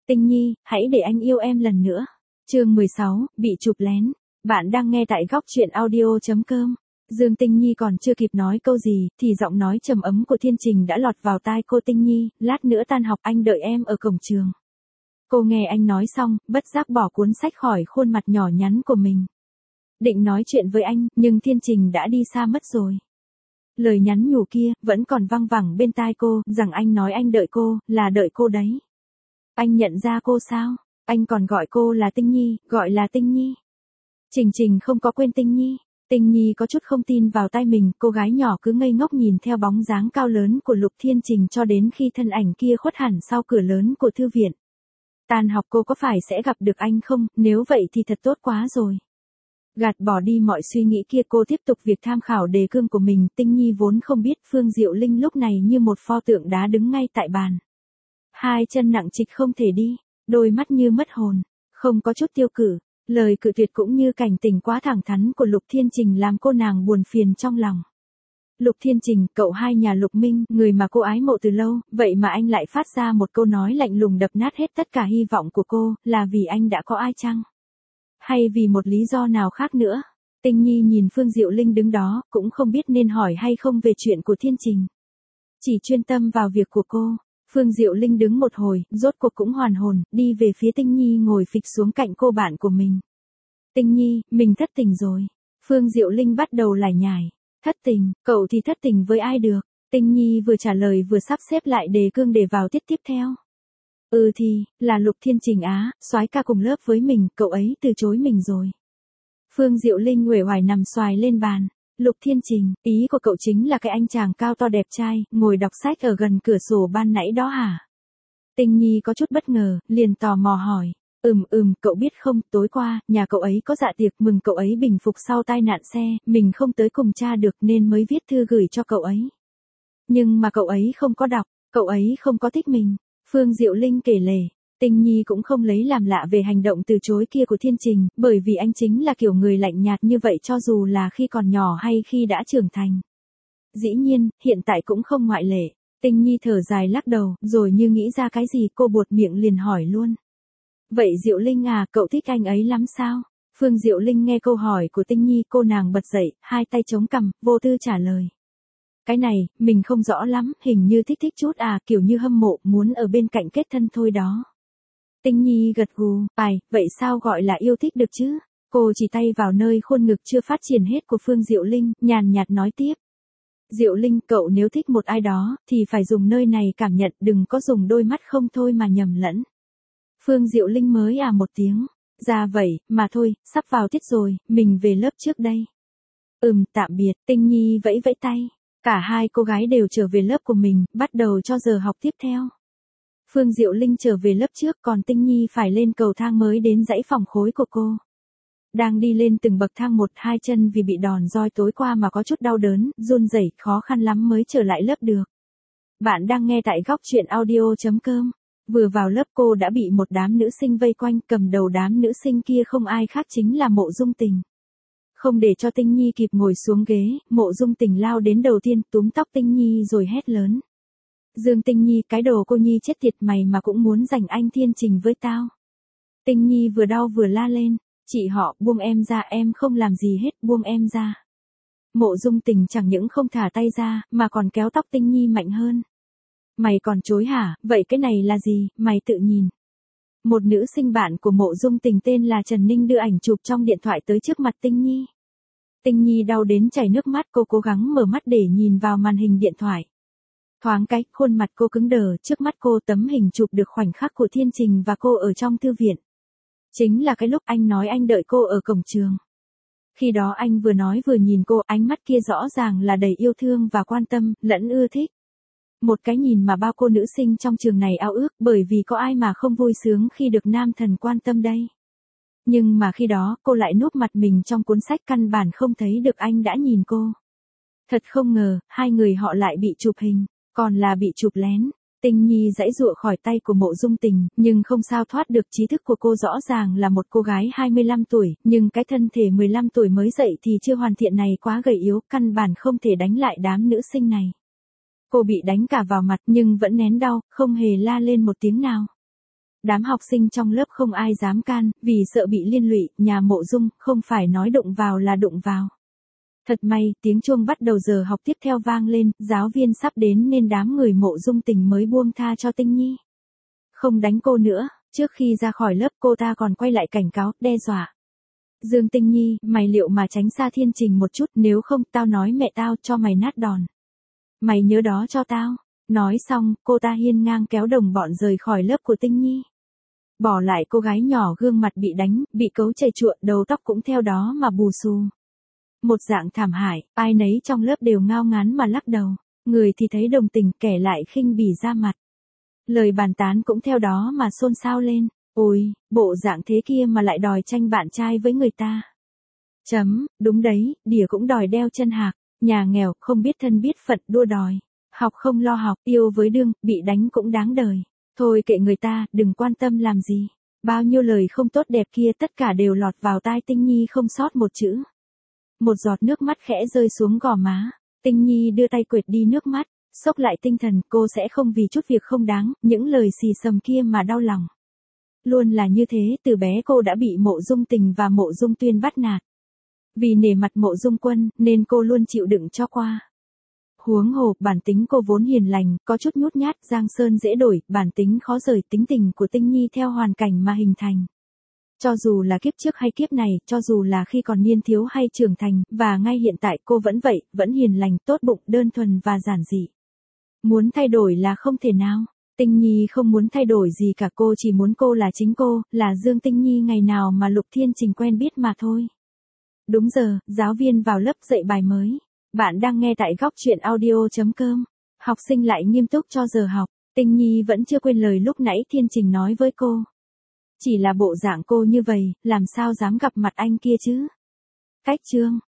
Tinh Nhi, hãy để anh yêu em lần nữa. Chương 16, bị chụp lén. Bạn đang nghe tại góc truyện audio.com. Dương Tinh Nhi còn chưa kịp nói câu gì, thì giọng nói trầm ấm của Thiên Trình đã lọt vào tai cô. Tinh Nhi, lát nữa tan học anh đợi em ở cổng trường. Cô nghe anh nói xong, bất giác bỏ cuốn sách khỏi khuôn mặt nhỏ nhắn của mình. Định nói chuyện với anh, nhưng Thiên Trình đã đi xa mất rồi. Lời nhắn nhủ kia, vẫn còn văng vẳng bên tai cô, rằng anh nói anh đợi cô, là đợi cô đấy. Anh nhận ra cô sao? Anh còn gọi cô là Tinh Nhi, gọi là Tinh Nhi. Trình không có quên Tinh Nhi. Tinh Nhi có chút không tin vào tai mình, cô gái nhỏ cứ ngây ngốc nhìn theo bóng dáng cao lớn của Lục Thiên Trình cho đến khi thân ảnh kia khuất hẳn sau cửa lớn của thư viện. Tan học cô có phải sẽ gặp được anh không, nếu vậy thì thật tốt quá rồi. Gạt bỏ đi mọi suy nghĩ kia, cô tiếp tục việc tham khảo đề cương của mình. Tinh Nhi vốn không biết Phương Diệu Linh lúc này như một pho tượng đá đứng ngay tại bàn. Hai chân nặng trịch không thể đi, đôi mắt như mất hồn, không có chút tiêu cự. Lời cự tuyệt cũng như cảnh tỉnh quá thẳng thắn của Lục Thiên Trình làm cô nàng buồn phiền trong lòng. Lục Thiên Trình, cậu hai nhà Lục Minh, người mà cô ái mộ từ lâu, vậy mà anh lại phát ra một câu nói lạnh lùng đập nát hết tất cả hy vọng của cô, là vì anh đã có ai chăng? Hay vì một lý do nào khác nữa? Tinh Nhi nhìn Phương Diệu Linh đứng đó, cũng không biết nên hỏi hay không về chuyện của Thiên Trình. Chỉ chuyên tâm vào việc của cô. Phương Diệu Linh đứng một hồi, rốt cuộc cũng hoàn hồn, đi về phía Tinh Nhi ngồi phịch xuống cạnh cô bạn của mình. Tinh Nhi, mình thất tình rồi. Phương Diệu Linh bắt đầu lải nhải. Thất tình, cậu thì thất tình với ai được? Tinh Nhi vừa trả lời vừa sắp xếp lại đề cương để vào tiết tiếp theo. Thì, là Lục Thiên Trình á, soái ca cùng lớp với mình, cậu ấy từ chối mình rồi. Phương Diệu Linh uể oải nằm xoài lên bàn. Lục Thiên Trình, ý của cậu chính là cái anh chàng cao to đẹp trai, ngồi đọc sách ở gần cửa sổ ban nãy đó hả? Tinh Nhi có chút bất ngờ, liền tò mò hỏi. Cậu biết không, tối qua, nhà cậu ấy có dạ tiệc mừng cậu ấy bình phục sau tai nạn xe, mình không tới cùng cha được nên mới viết thư gửi cho cậu ấy. Nhưng mà cậu ấy không có đọc, cậu ấy không có thích mình. Phương Diệu Linh kể lể. Tinh Nhi cũng không lấy làm lạ về hành động từ chối kia của Thiên Trình, bởi vì anh chính là kiểu người lạnh nhạt như vậy cho dù là khi còn nhỏ hay khi đã trưởng thành. Dĩ nhiên, hiện tại cũng không ngoại lệ. Tinh Nhi thở dài lắc đầu, rồi như nghĩ ra cái gì cô buột miệng liền hỏi luôn. Vậy Diệu Linh à, cậu thích anh ấy lắm sao? Phương Diệu Linh nghe câu hỏi của Tinh Nhi, cô nàng bật dậy, hai tay chống cằm, vô tư trả lời. Cái này, mình không rõ lắm, hình như thích chút à, kiểu như hâm mộ, muốn ở bên cạnh kết thân thôi đó. Tinh Nhi gật gù, vậy sao gọi là yêu thích được chứ? Cô chỉ tay vào nơi khuôn ngực chưa phát triển hết của Phương Diệu Linh, nhàn nhạt nói tiếp. Diệu Linh, cậu nếu thích một ai đó, thì phải dùng nơi này cảm nhận, đừng có dùng đôi mắt không thôi mà nhầm lẫn. Phương Diệu Linh mới một tiếng. Ra vậy, mà thôi, sắp vào tiết rồi, mình về lớp trước đây. Tạm biệt. Tinh Nhi vẫy vẫy tay. Cả hai cô gái đều trở về lớp của mình, bắt đầu cho giờ học tiếp theo. Phương Diệu Linh trở về lớp trước, còn Tinh Nhi phải lên cầu thang mới đến dãy phòng khối của cô. Đang đi lên từng bậc thang một, hai chân vì bị đòn roi tối qua mà có chút đau đớn, run rẩy, khó khăn lắm mới trở lại lớp được. Bạn đang nghe tại góc truyện audio.com. Vừa vào lớp cô đã bị một đám nữ sinh vây quanh, cầm đầu đám nữ sinh kia không ai khác chính là Mộ Dung Tình. Không để cho Tinh Nhi kịp ngồi xuống ghế, Mộ Dung Tình lao đến đầu tiên, túm tóc Tinh Nhi rồi hét lớn. Dương Tinh Nhi, cái đồ cô Nhi chết tiệt mày mà cũng muốn giành anh Thiên Trình với tao. Tinh Nhi vừa đau vừa la lên. Chị họ, buông em ra, em không làm gì hết, buông em ra. Mộ Dung Tình chẳng những không thả tay ra, mà còn kéo tóc Tinh Nhi mạnh hơn. Mày còn chối hả, vậy cái này là gì, mày tự nhìn. Một nữ sinh bạn của Mộ Dung Tình tên là Trần Ninh đưa ảnh chụp trong điện thoại tới trước mặt Tinh Nhi. Tinh Nhi đau đến chảy nước mắt, cô cố gắng mở mắt để nhìn vào màn hình điện thoại. Thoáng cái, khuôn mặt cô cứng đờ, trước mắt cô tấm hình chụp được khoảnh khắc của Thiên Trình và cô ở trong thư viện. Chính là cái lúc anh nói anh đợi cô ở cổng trường. Khi đó anh vừa nói vừa nhìn cô, ánh mắt kia rõ ràng là đầy yêu thương và quan tâm, lẫn ưa thích. Một cái nhìn mà bao cô nữ sinh trong trường này ao ước, bởi vì có ai mà không vui sướng khi được nam thần quan tâm đây. Nhưng mà khi đó, cô lại núp mặt mình trong cuốn sách, căn bản không thấy được anh đã nhìn cô. Thật không ngờ, hai người họ lại bị chụp hình, còn là bị chụp lén. Tinh Nhi giãy giụa khỏi tay của Mộ Dung Tình, nhưng không sao thoát được trí thức của cô. Rõ ràng là một cô gái 25 tuổi, nhưng cái thân thể 15 tuổi mới dậy thì chưa hoàn thiện này quá gầy yếu, căn bản không thể đánh lại đám nữ sinh này. Cô bị đánh cả vào mặt nhưng vẫn nén đau, không hề la lên một tiếng nào. Đám học sinh trong lớp không ai dám can, vì sợ bị liên lụy, nhà Mộ Dung, không phải nói đụng vào là đụng vào. Thật may, tiếng chuông bắt đầu giờ học tiếp theo vang lên, giáo viên sắp đến nên đám người Mộ Dung Tình mới buông tha cho Tinh Nhi. Không đánh cô nữa, trước khi ra khỏi lớp cô ta còn quay lại cảnh cáo, đe dọa. Dương Tinh Nhi, mày liệu mà tránh xa Thiên Trình một chút, nếu không tao nói mẹ tao cho mày nát đòn. Mày nhớ đó cho tao. Nói xong, cô ta hiên ngang kéo đồng bọn rời khỏi lớp của Tinh Nhi. Bỏ lại cô gái nhỏ gương mặt bị đánh, bị cấu chảy chuộn, đầu tóc cũng theo đó mà bù xù. Một dạng thảm hại, ai nấy trong lớp đều ngao ngán mà lắc đầu. Người thì thấy đồng tình, kẻ lại khinh bỉ ra mặt. Lời bàn tán cũng theo đó mà xôn xao lên. Ôi, bộ dạng thế kia mà lại đòi tranh bạn trai với người ta. Đúng đấy, đỉa cũng đòi đeo chân hạc. Nhà nghèo, không biết thân biết phận, đua đòi. Học không lo học, yêu với đương, bị đánh cũng đáng đời. Thôi kệ người ta, đừng quan tâm làm gì. Bao nhiêu lời không tốt đẹp kia tất cả đều lọt vào tai Tinh Nhi không sót một chữ. Một giọt nước mắt khẽ rơi xuống gò má. Tinh Nhi đưa tay quệt đi nước mắt, xốc lại tinh thần, cô sẽ không vì chút việc không đáng, những lời xì xầm kia mà đau lòng. Luôn là như thế, từ bé cô đã bị Mộ Dung Tình và Mộ Dung Tuyên bắt nạt. Vì nể mặt Mộ Dung Quân, nên cô luôn chịu đựng cho qua. Huống hồ, bản tính cô vốn hiền lành, có chút nhút nhát, giang sơn dễ đổi, bản tính khó rời, tính tình của Tinh Nhi theo hoàn cảnh mà hình thành. Cho dù là kiếp trước hay kiếp này, cho dù là khi còn niên thiếu hay trưởng thành, và ngay hiện tại cô vẫn vậy, vẫn hiền lành, tốt bụng, đơn thuần và giản dị. Muốn thay đổi là không thể nào. Tinh Nhi không muốn thay đổi gì cả, cô chỉ muốn cô là chính cô, là Dương Tinh Nhi ngày nào mà Lục Thiên Trình quen biết mà thôi. Đúng giờ, giáo viên vào lớp dạy bài mới. Bạn đang nghe tại góc truyện audio.com. Học sinh lại nghiêm túc cho giờ học. Tinh Nhi vẫn chưa quên lời lúc nãy Thiên Trình nói với cô. Chỉ là bộ dạng cô như vậy, làm sao dám gặp mặt anh kia chứ? Cách chương.